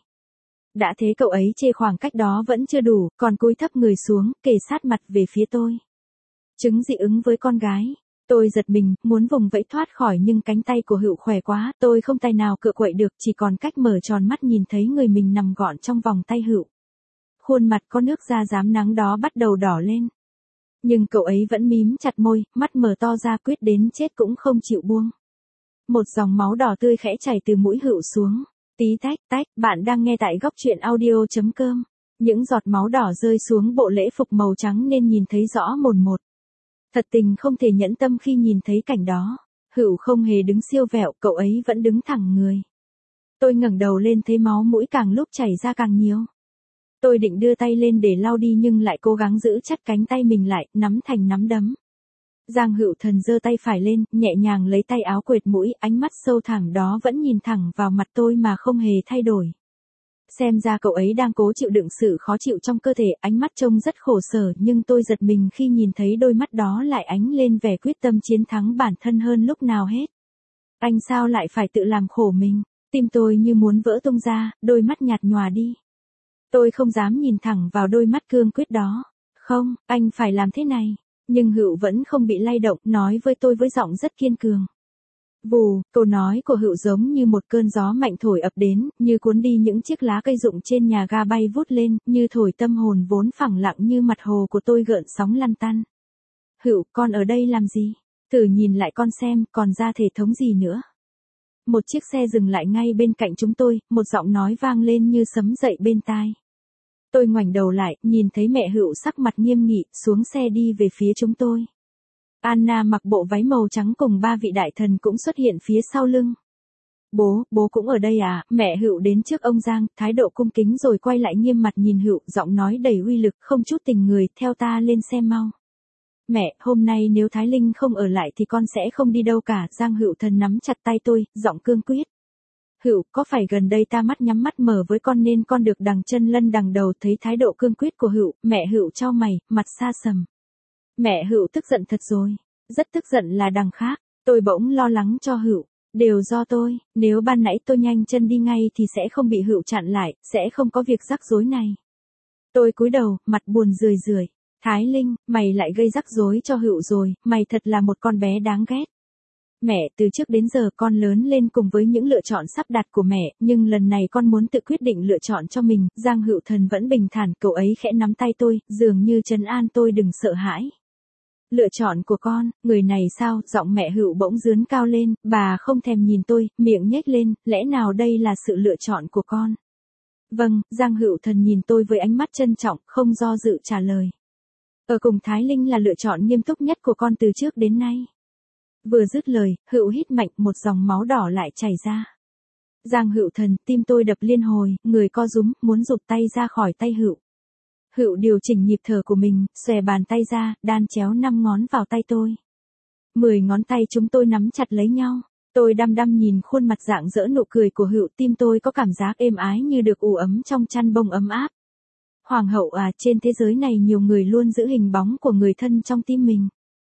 Đã thế cậu ấy chê khoảng cách đó vẫn chưa đủ, còn cúi thấp người xuống, kề sát mặt về phía tôi. Chứng dị ứng với con gái. Tôi giật mình, muốn vùng vẫy thoát khỏi nhưng cánh tay của Hựu khỏe quá, tôi không tài nào cựa quậy được, chỉ còn cách mở tròn mắt nhìn thấy người mình nằm gọn trong vòng tay Hựu. Khuôn mặt có nước da rám nắng đó bắt đầu đỏ lên. Nhưng cậu ấy vẫn mím chặt môi, mắt mở to ra quyết đến chết cũng không chịu buông. Một dòng máu đỏ tươi khẽ chảy từ mũi Hựu xuống. Tí tách tách, bạn đang nghe tại góc truyện audio.com. Những giọt máu đỏ rơi xuống bộ lễ phục màu trắng nên nhìn thấy rõ mồn một. Thật tình không thể nhẫn tâm khi nhìn thấy cảnh đó. Hựu không hề đứng siêu vẹo, cậu ấy vẫn đứng thẳng người. Tôi ngẩng đầu lên thấy máu mũi càng lúc chảy ra càng nhiều. Tôi định đưa tay lên để lau đi nhưng lại cố gắng giữ chặt cánh tay mình lại, nắm thành nắm đấm. Giang Hựu Thần giơ tay phải lên, nhẹ nhàng lấy tay áo quệt mũi, ánh mắt sâu thẳm đó vẫn nhìn thẳng vào mặt tôi mà không hề thay đổi. Xem ra cậu ấy đang cố chịu đựng sự khó chịu trong cơ thể, ánh mắt trông rất khổ sở nhưng tôi giật mình khi nhìn thấy đôi mắt đó lại ánh lên vẻ quyết tâm chiến thắng bản thân hơn lúc nào hết. Anh sao lại phải tự làm khổ mình? Tim tôi như muốn vỡ tung ra, đôi mắt nhạt nhòa đi. Tôi không dám nhìn thẳng vào đôi mắt cương quyết đó. Không, anh phải làm thế này. Nhưng Hựu vẫn không bị lay động, nói với tôi với giọng rất kiên cường. Vù, câu nói của Hựu giống như một cơn gió mạnh thổi ập đến, như cuốn đi những chiếc lá cây rụng trên nhà ga bay vút lên, như thổi tâm hồn vốn phẳng lặng như mặt hồ của tôi gợn sóng lăn tăn. Hựu, con ở đây làm gì? Thử nhìn lại con xem, còn ra thể thống gì nữa? Một chiếc xe dừng lại ngay bên cạnh chúng tôi, một giọng nói vang lên như sấm dậy bên tai. Tôi ngoảnh đầu lại, nhìn thấy mẹ Hựu sắc mặt nghiêm nghị, xuống xe đi về phía chúng tôi. Anna mặc bộ váy màu trắng cùng ba vị đại thần cũng xuất hiện phía sau lưng. Bố cũng ở đây à? Mẹ Hựu đến trước ông Giang, thái độ cung kính rồi quay lại nghiêm mặt nhìn Hựu, giọng nói đầy uy lực, không chút tình người, theo ta lên xe mau. Mẹ, hôm nay nếu Thái Linh không ở lại thì con sẽ không đi đâu cả. Giang Hựu Thần nắm chặt tay tôi, giọng cương quyết. Hựu, có phải gần đây ta mắt nhắm mắt mở với con nên con được đằng chân lân đằng đầu? Thấy thái độ cương quyết của Hựu, mẹ Hựu chau mày, mặt xa sầm. Mẹ Hựu tức giận thật rồi, rất tức giận là đằng khác. Tôi bỗng lo lắng cho Hựu. Đều do tôi, nếu ban nãy tôi nhanh chân đi ngay thì sẽ không bị Hựu chặn lại, sẽ không có việc rắc rối này. Tôi cúi đầu, mặt buồn rười rượi. Thái Linh, mày lại gây rắc rối cho Hựu rồi, mày thật là một con bé đáng ghét. Mẹ, từ trước đến giờ con lớn lên cùng với những lựa chọn sắp đặt của mẹ, nhưng lần này con muốn tự quyết định lựa chọn cho mình. Giang Hựu Thần vẫn bình thản, cậu ấy khẽ nắm tay tôi, dường như trấn an tôi đừng sợ hãi. Lựa chọn của con, người này sao? Giọng mẹ Hựu bỗng dướn cao lên, bà không thèm nhìn tôi, miệng nhếch lên, lẽ nào đây là sự lựa chọn của con? Vâng, Giang Hựu Thần nhìn tôi với ánh mắt trân trọng, không do dự trả lời. Ở cùng Thái Linh là lựa chọn nghiêm túc nhất của con từ trước đến nay. Vừa dứt lời, Hựu hít mạnh, một dòng máu đỏ lại chảy ra. Giang Hựu Thần, tim tôi đập liên hồi, người co rúm, muốn rụt tay ra khỏi tay Hựu. Hựu điều chỉnh nhịp thở của mình, xòe bàn tay ra, đan chéo 5 ngón vào tay tôi. 10 ngón tay chúng tôi nắm chặt lấy nhau. Tôi đăm đăm nhìn khuôn mặt rạng rỡ nụ cười của Hựu, tim tôi có cảm giác êm ái như được ủ ấm trong chăn bông ấm áp. Hoàng hậu à, trên thế giới này nhiều người luôn giữ hình bóng của người thân trong tim mình.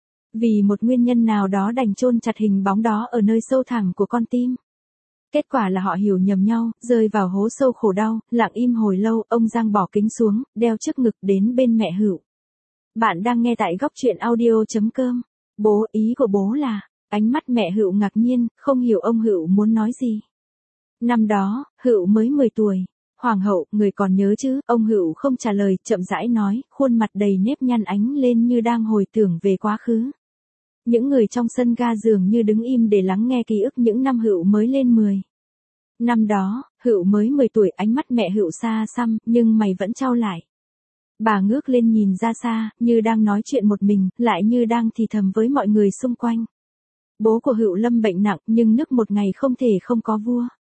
Vì một nguyên nhân nào đó đành chôn chặt hình bóng đó ở nơi sâu thẳm của con tim. Kết quả là họ hiểu nhầm nhau, rơi vào hố sâu khổ đau, lặng im hồi lâu, ông Giang bỏ kính xuống, đeo trước ngực đến bên mẹ Hựu. Bạn đang nghe tại góc truyện audio.com. Bố, ý của bố là, ánh mắt mẹ Hựu ngạc nhiên, không hiểu ông Hựu muốn nói gì. Năm đó, Hựu mới 10 tuổi. Hoàng hậu, người còn nhớ chứ? Ông Hựu không trả lời, chậm rãi nói, khuôn mặt đầy nếp nhăn ánh lên như đang hồi tưởng về quá khứ. Những người trong sân ga dường như đứng im để lắng nghe ký ức những năm Hựu mới lên 10. Năm đó, Hựu mới 10 tuổi, ánh mắt mẹ Hựu xa xăm, nhưng mày vẫn chau lại. Bà ngước lên nhìn ra xa, như đang nói chuyện một mình, lại như đang thì thầm với mọi người xung quanh. Bố của Hựu lâm bệnh nặng, nhưng nước một ngày không thể không có vua.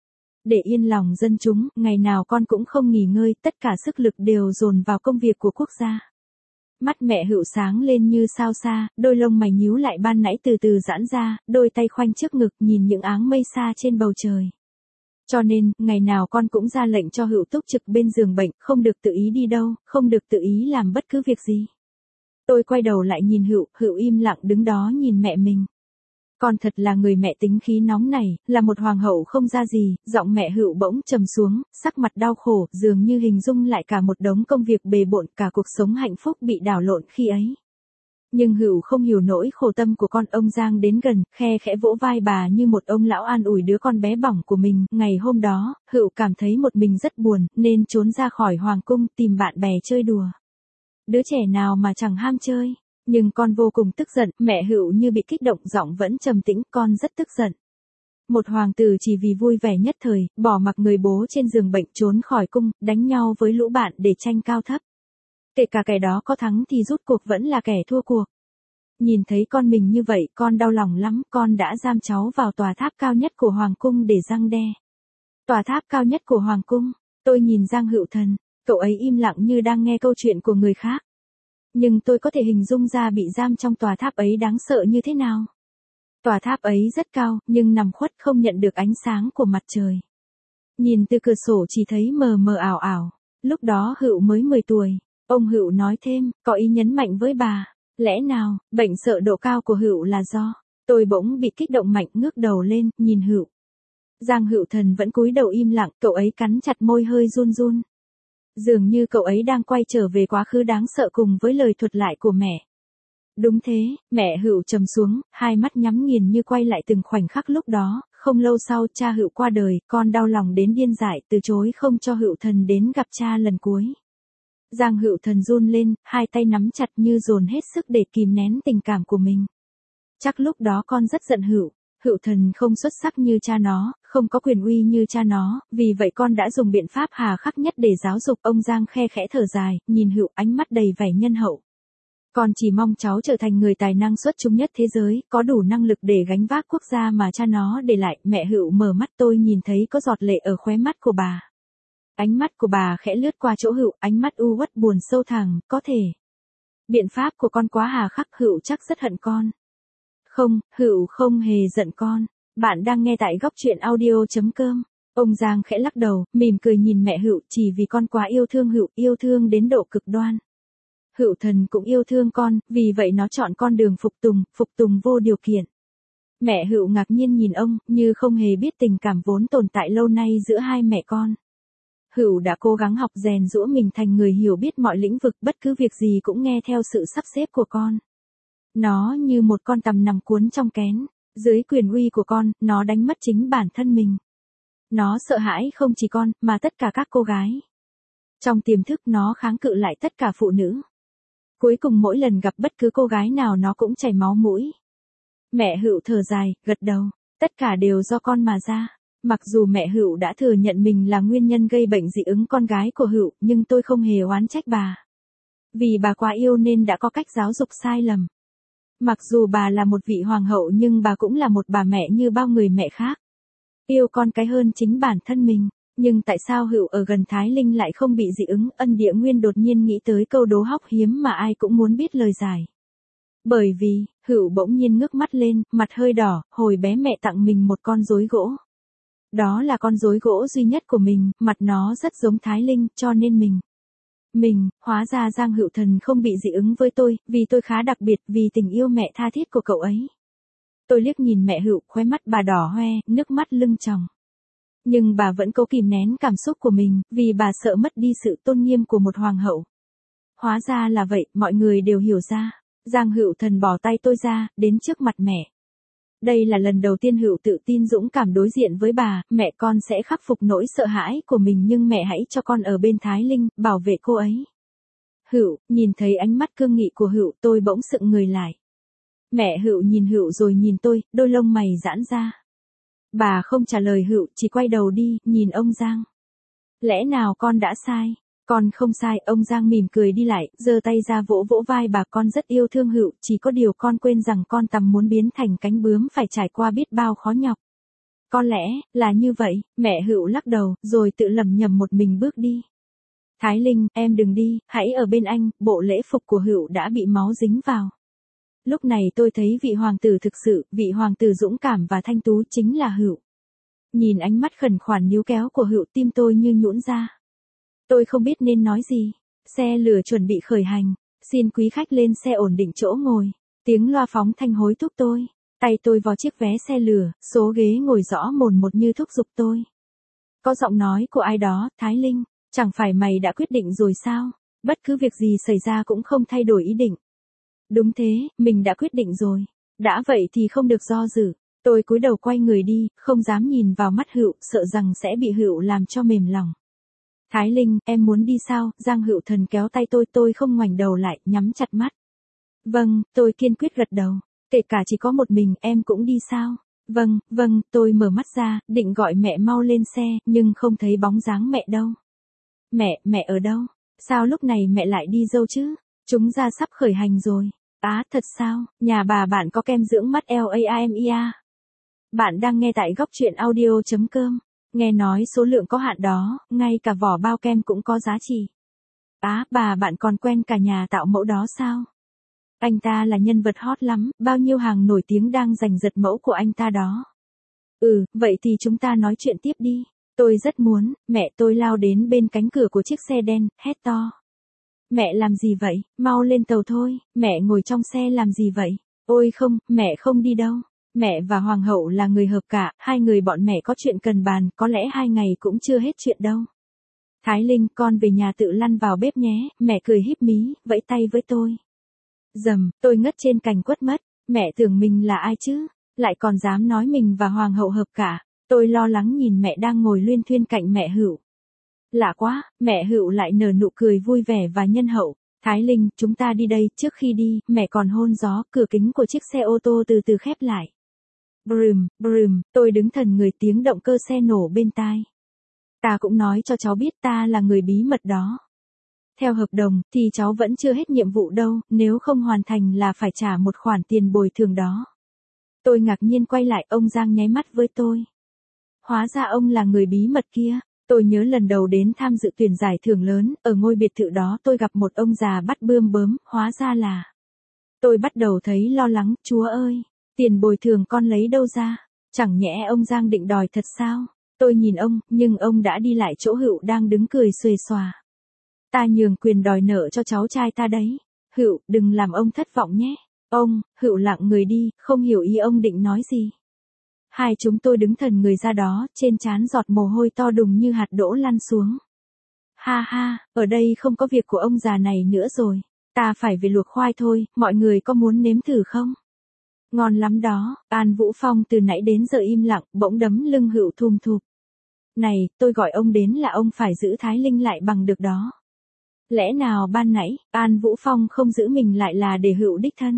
Để yên lòng dân chúng, ngày nào con cũng không nghỉ ngơi, tất cả sức lực đều dồn vào công việc của quốc gia. Mắt mẹ Hựu sáng lên như sao xa, đôi lông mày nhíu lại ban nãy từ từ giãn ra, đôi tay khoanh trước ngực nhìn những áng mây xa trên bầu trời. Cho nên, ngày nào con cũng ra lệnh cho Hựu túc trực bên giường bệnh, không được tự ý đi đâu, không được tự ý làm bất cứ việc gì. Tôi quay đầu lại nhìn Hựu, Hựu im lặng đứng đó nhìn mẹ mình. Con thật là người mẹ tính khí nóng này, là một hoàng hậu không ra gì. Giọng mẹ Hựu bỗng trầm xuống, sắc mặt đau khổ, dường như hình dung lại cả một đống công việc bề bộn, cả cuộc sống hạnh phúc bị đảo lộn khi ấy. Nhưng Hựu không hiểu nỗi khổ tâm của con. Ông Giang đến gần, khe khẽ vỗ vai bà như một ông lão an ủi đứa con bé bỏng của mình. Ngày hôm đó, Hựu cảm thấy một mình rất buồn, nên trốn ra khỏi hoàng cung tìm bạn bè chơi đùa. Đứa trẻ nào mà chẳng ham chơi. Nhưng con vô cùng tức giận, mẹ Hựu như bị kích động, giọng vẫn trầm tĩnh, con rất tức giận. Một hoàng tử chỉ vì vui vẻ nhất thời, bỏ mặc người bố trên giường bệnh trốn khỏi cung, đánh nhau với lũ bạn để tranh cao thấp. Kể cả kẻ đó có thắng thì rút cuộc vẫn là kẻ thua cuộc. Nhìn thấy con mình như vậy, con đau lòng lắm, con đã giam cháu vào tòa tháp cao nhất của hoàng cung để giăng đe. Tòa tháp cao nhất của hoàng cung, tôi nhìn Giang Hựu Thần, cậu ấy im lặng như đang nghe câu chuyện của người khác. Nhưng tôi có thể hình dung ra bị giam trong tòa tháp ấy đáng sợ như thế nào. Tòa tháp ấy rất cao, nhưng nằm khuất không nhận được ánh sáng của mặt trời. Nhìn từ cửa sổ chỉ thấy mờ mờ ảo ảo. Lúc đó Hựu mới 10 tuổi. Ông Hựu nói thêm, có ý nhấn mạnh với bà. Lẽ nào, bệnh sợ độ cao của Hựu là do... Tôi bỗng bị kích động mạnh, ngước đầu lên, nhìn Hựu. Giang Hựu Thần vẫn cúi đầu im lặng, cậu ấy cắn chặt môi hơi run run. Dường như cậu ấy đang quay trở về quá khứ đáng sợ cùng với lời thuật lại của mẹ. Đúng thế, mẹ Hựu trầm xuống, hai mắt nhắm nghiền như quay lại từng khoảnh khắc lúc đó. Không lâu sau cha Hựu qua đời, con đau lòng đến điên dại, từ chối không cho Hựu Thần đến gặp cha lần cuối. Giang Hựu Thần run lên, hai tay nắm chặt như dồn hết sức để kìm nén tình cảm của mình. Chắc lúc đó con rất giận Hựu. Hựu Thần không xuất sắc như cha nó, không có quyền uy như cha nó, vì vậy con đã dùng biện pháp hà khắc nhất để giáo dục. Ông Giang khe khẽ thở dài, nhìn Hựu, ánh mắt đầy vẻ nhân hậu. Con chỉ mong cháu trở thành người tài năng xuất chúng nhất thế giới, có đủ năng lực để gánh vác quốc gia mà cha nó để lại. Mẹ Hựu mở mắt, tôi nhìn thấy có giọt lệ ở khóe mắt của bà. Ánh mắt của bà khẽ lướt qua chỗ Hựu, ánh mắt u uất buồn sâu thẳm. Có thể biện pháp của con quá hà khắc, Hựu chắc rất hận con. Không, Hựu không hề giận con. Bạn đang nghe tại góc truyện audio.com. Ông Giang khẽ lắc đầu, mỉm cười nhìn mẹ Hựu, chỉ vì con quá yêu thương Hựu, yêu thương đến độ cực đoan. Hựu Thần cũng yêu thương con, vì vậy nó chọn con đường phục tùng vô điều kiện. Mẹ Hựu ngạc nhiên nhìn ông, như không hề biết tình cảm vốn tồn tại lâu nay giữa hai mẹ con. Hựu đã cố gắng học rèn giũa mình thành người hiểu biết mọi lĩnh vực, bất cứ việc gì cũng nghe theo sự sắp xếp của con. Nó như một con tằm nằm cuốn trong kén, dưới quyền uy của con, nó đánh mất chính bản thân mình. Nó sợ hãi không chỉ con, mà tất cả các cô gái. Trong tiềm thức nó kháng cự lại tất cả phụ nữ. Cuối cùng mỗi lần gặp bất cứ cô gái nào nó cũng chảy máu mũi. Mẹ Hựu thở dài, gật đầu. Tất cả đều do con mà ra. Mặc dù mẹ Hựu đã thừa nhận mình là nguyên nhân gây bệnh dị ứng con gái của Hựu, nhưng tôi không hề oán trách bà. Vì bà quá yêu nên đã có cách giáo dục sai lầm. Mặc dù bà là một vị hoàng hậu nhưng bà cũng là một bà mẹ như bao người mẹ khác. Yêu con cái hơn chính bản thân mình. Nhưng tại sao Hựu ở gần Thái Linh lại không bị dị ứng? Ân Địa Nguyên đột nhiên nghĩ tới câu đố hóc hiếm mà ai cũng muốn biết lời giải. Bởi vì, Hựu bỗng nhiên ngước mắt lên, mặt hơi đỏ, hồi bé mẹ tặng mình một con rối gỗ. Đó là con rối gỗ duy nhất của mình, mặt nó rất giống Thái Linh, cho nên hóa ra Giang Hựu Thần không bị dị ứng với tôi, vì tôi khá đặc biệt, vì tình yêu mẹ tha thiết của cậu ấy. Tôi liếc nhìn mẹ Hựu, khóe mắt bà đỏ hoe, nước mắt lưng tròng. Nhưng bà vẫn cố kìm nén cảm xúc của mình, vì bà sợ mất đi sự tôn nghiêm của một hoàng hậu. Hóa ra là vậy, mọi người đều hiểu ra. Giang Hựu Thần bỏ tay tôi ra, đến trước mặt mẹ. Đây là lần đầu tiên Hựu tự tin dũng cảm đối diện với bà, mẹ con sẽ khắc phục nỗi sợ hãi của mình nhưng mẹ hãy cho con ở bên Thái Linh, bảo vệ cô ấy. Hựu, nhìn thấy ánh mắt cương nghị của Hựu, tôi bỗng sững người lại. Mẹ Hựu nhìn Hựu rồi nhìn tôi, đôi lông mày giãn ra. Bà không trả lời Hựu, chỉ quay đầu đi, nhìn ông Giang. Lẽ nào con đã sai? Con không sai, ông Giang mỉm cười đi lại, giơ tay ra vỗ vỗ vai bà. Con rất yêu thương Hựu, chỉ có điều con quên rằng con tằm muốn biến thành cánh bướm phải trải qua biết bao khó nhọc. Có lẽ, là như vậy, mẹ Hựu lắc đầu, rồi tự lẩm nhẩm một mình bước đi. Thái Linh, em đừng đi, hãy ở bên anh. Bộ lễ phục của Hựu đã bị máu dính vào. Lúc này tôi thấy vị hoàng tử thực sự, vị hoàng tử dũng cảm và thanh tú chính là Hựu. Nhìn ánh mắt khẩn khoản níu kéo của Hựu, tim tôi như nhũn ra. Tôi không biết nên nói gì. Xe lửa chuẩn bị khởi hành. Xin quý khách lên xe ổn định chỗ ngồi. Tiếng loa phóng thanh hối thúc tôi. Tay tôi vào chiếc vé xe lửa, số ghế ngồi rõ mồn một như thúc giục tôi. Có giọng nói của ai đó, Thái Linh, chẳng phải mày đã quyết định rồi sao? Bất cứ việc gì xảy ra cũng không thay đổi ý định. Đúng thế, mình đã quyết định rồi. Đã vậy thì không được do dự. Tôi cúi đầu quay người đi, không dám nhìn vào mắt Hựu, sợ rằng sẽ bị Hựu làm cho mềm lòng. Thái Linh, em muốn đi sao? Giang Hựu Thần kéo tay tôi không ngoảnh đầu lại, nhắm chặt mắt. Vâng, tôi kiên quyết gật đầu. Kể cả chỉ có một mình, em cũng đi sao? Vâng, tôi mở mắt ra, định gọi mẹ mau lên xe, nhưng không thấy bóng dáng mẹ đâu. Mẹ ở đâu? Sao lúc này mẹ lại đi dâu chứ? Chúng ra sắp khởi hành rồi. Á, thật sao? Nhà bà bạn có kem dưỡng mắt LAIMEA. Bạn đang nghe tại góc truyện audio.com. Nghe nói số lượng có hạn đó, ngay cả vỏ bao kem cũng có giá trị. Á, bà bạn còn quen cả nhà tạo mẫu đó sao? Anh ta là nhân vật hot lắm, bao nhiêu hàng nổi tiếng đang giành giật mẫu của anh ta đó. Vậy thì chúng ta nói chuyện tiếp đi. Tôi rất muốn. Mẹ tôi lao đến bên cánh cửa của chiếc xe đen, hét to. Mẹ làm gì vậy? Mau lên tàu thôi. Mẹ ngồi trong xe làm gì vậy? Ôi không, mẹ không đi đâu. Mẹ và hoàng hậu là người hợp cả, hai người bọn mẹ có chuyện cần bàn, có lẽ 2 ngày cũng chưa hết chuyện đâu. Thái Linh, con về nhà tự lăn vào bếp nhé. Mẹ cười híp mí, vẫy tay với tôi. Dầm, tôi ngất trên cành quất mất. Mẹ tưởng mình là ai chứ? Lại còn dám nói mình và hoàng hậu hợp cả. Tôi lo lắng nhìn mẹ đang ngồi luyên thuyên cạnh mẹ Hựu. Lạ quá, mẹ Hựu lại nở nụ cười vui vẻ và nhân hậu. Thái Linh, chúng ta đi đây. Trước khi đi, mẹ còn hôn gió, cửa kính của chiếc xe ô tô từ từ khép lại. Brum, tôi đứng thần người, tiếng động cơ xe nổ bên tai. Ta cũng nói cho cháu biết ta là người bí mật đó. Theo hợp đồng, thì cháu vẫn chưa hết nhiệm vụ đâu, nếu không hoàn thành là phải trả một khoản tiền bồi thường đó. Tôi ngạc nhiên quay lại, ông Giang nháy mắt với tôi. Hóa ra ông là người bí mật kia. Tôi nhớ lần đầu đến tham dự tuyển giải thưởng lớn, ở ngôi biệt thự đó tôi gặp một ông già bắt bươm bướm, hóa ra là. Tôi bắt đầu thấy lo lắng, Chúa ơi, tiền bồi thường con lấy đâu ra? Chẳng nhẽ ông Giang định đòi thật sao? Tôi nhìn ông, nhưng ông đã đi lại chỗ Hựu đang đứng cười xuề xòa. Ta nhường quyền đòi nợ cho cháu trai ta đấy. Hựu, đừng làm ông thất vọng nhé. Ông, Hựu lặng người đi, không hiểu ý ông định nói gì. Hai chúng tôi đứng thần người ra đó, trên trán giọt mồ hôi to đùng như hạt đỗ lăn xuống. Ha ha, ở đây không có việc của ông già này nữa rồi. Ta phải về luộc khoai thôi, mọi người có muốn nếm thử không? Ngon lắm đó. An Vũ Phong từ nãy đến giờ im lặng, bỗng đấm lưng Hựu thùm thụp. Này, tôi gọi ông đến là ông phải giữ Thái Linh lại bằng được đó. Lẽ nào ban nãy, An Vũ Phong không giữ mình lại là để Hựu đích thân?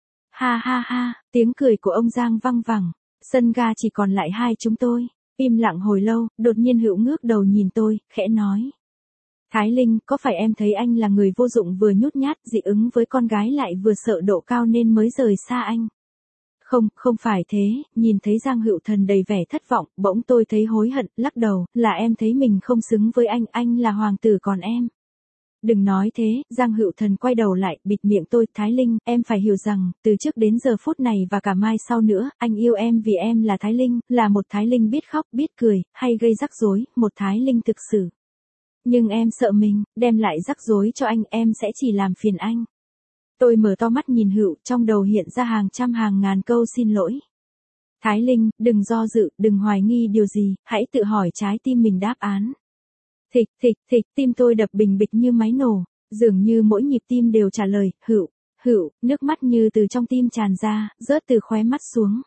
Ha ha ha, tiếng cười của ông Giang văng vẳng. Sân ga chỉ còn lại hai chúng tôi. Im lặng hồi lâu, đột nhiên Hựu ngước đầu nhìn tôi, khẽ nói. Thái Linh, có phải em thấy anh là người vô dụng vừa nhút nhát, dị ứng với con gái lại vừa sợ độ cao nên mới rời xa anh? Không, không phải thế, nhìn thấy Giang Hựu Thần đầy vẻ thất vọng, bỗng tôi thấy hối hận, lắc đầu, là em thấy mình không xứng với anh là hoàng tử còn em. Đừng nói thế, Giang Hựu Thần quay đầu lại, bịt miệng tôi, Thái Linh, em phải hiểu rằng, từ trước đến giờ phút này và cả mai sau nữa, anh yêu em vì em là Thái Linh, là một Thái Linh biết khóc, biết cười, hay gây rắc rối, một Thái Linh thực sự. Nhưng em sợ mình, đem lại rắc rối cho anh, em sẽ chỉ làm phiền anh. Tôi mở to mắt nhìn Hựu, trong đầu hiện ra hàng trăm hàng ngàn câu xin lỗi. Thái Linh, đừng do dự, đừng hoài nghi điều gì, hãy tự hỏi trái tim mình đáp án. Thịch, thịch, thịch, tim tôi đập bình bịch như máy nổ, dường như mỗi nhịp tim đều trả lời, Hựu, Hựu, nước mắt như từ trong tim tràn ra, rớt từ khóe mắt xuống.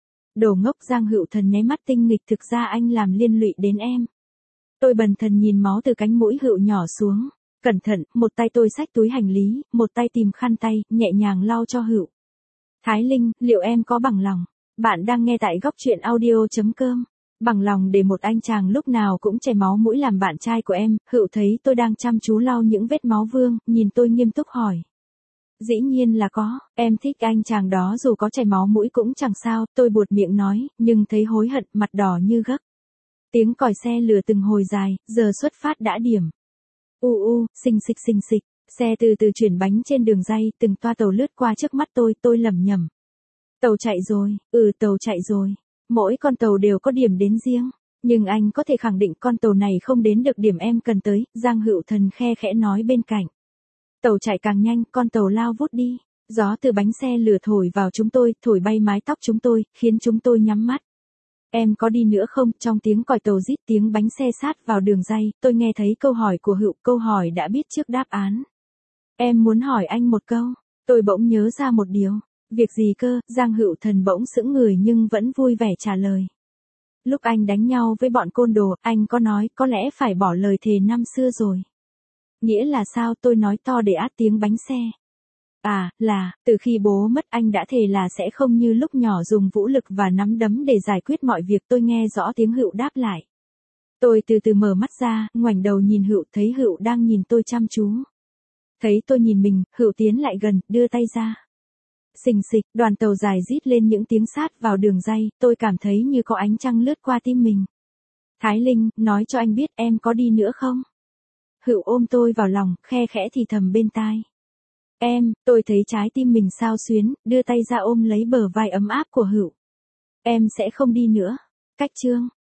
Đồ ngốc, Giang Hựu Thần nháy mắt tinh nghịch, thực ra anh làm liên lụy đến em. Tôi bần thần nhìn máu từ cánh mũi Hựu nhỏ xuống. Cẩn thận, một tay tôi xách túi hành lý, một tay tìm khăn tay, nhẹ nhàng lau cho Hựu. Thái Linh, liệu em có bằng lòng? Bạn đang nghe tại góc truyện audio.com. Bằng lòng để một anh chàng lúc nào cũng chảy máu mũi làm bạn trai của em? Hựu thấy tôi đang chăm chú lau những vết máu vương, nhìn tôi nghiêm túc hỏi. Dĩ nhiên là có, em thích anh chàng đó dù có chảy máu mũi cũng chẳng sao, tôi buột miệng nói, nhưng thấy hối hận, mặt đỏ như gấc. Tiếng còi xe lửa từng hồi dài, giờ xuất phát đã điểm. Xình xịch, xe từ từ chuyển bánh trên đường ray, từng toa tàu lướt qua trước mắt tôi lẩm nhẩm. Tàu chạy rồi, tàu chạy rồi. Mỗi con tàu đều có điểm đến riêng, nhưng anh có thể khẳng định con tàu này không đến được điểm em cần tới, Giang Hựu Thần khe khẽ nói bên cạnh. Tàu chạy càng nhanh, con tàu lao vút đi, gió từ bánh xe lửa thổi vào chúng tôi, thổi bay mái tóc chúng tôi, khiến chúng tôi nhắm mắt. Em có đi nữa không? Trong tiếng còi tàu rít, tiếng bánh xe sát vào đường ray, tôi nghe thấy câu hỏi của Hựu, câu hỏi đã biết trước đáp án. Em muốn hỏi anh một câu. Tôi bỗng nhớ ra một điều. Việc gì cơ? Giang Hựu Thần bỗng sững người nhưng vẫn vui vẻ trả lời. Lúc anh đánh nhau với bọn côn đồ, anh có nói có lẽ phải bỏ lời thề năm xưa rồi. Nghĩa là sao? Tôi nói to để át tiếng bánh xe. À, là, từ khi bố mất anh đã thề là sẽ không như lúc nhỏ dùng vũ lực và nắm đấm để giải quyết mọi việc. Tôi nghe rõ tiếng Hựu đáp lại. Tôi từ từ mở mắt ra, ngoảnh đầu nhìn Hựu, thấy Hựu đang nhìn tôi chăm chú. Thấy tôi nhìn mình, Hựu tiến lại gần, đưa tay ra. Xình xịch, đoàn tàu dài rít lên những tiếng sát vào đường ray, tôi cảm thấy như có ánh trăng lướt qua tim mình. Thái Linh, nói cho anh biết em có đi nữa không? Hựu ôm tôi vào lòng, khe khẽ thì thầm bên tai. Tôi thấy trái tim mình xao xuyến, đưa tay ra ôm lấy bờ vai ấm áp của Hựu. Em sẽ không đi nữa. Cách chương.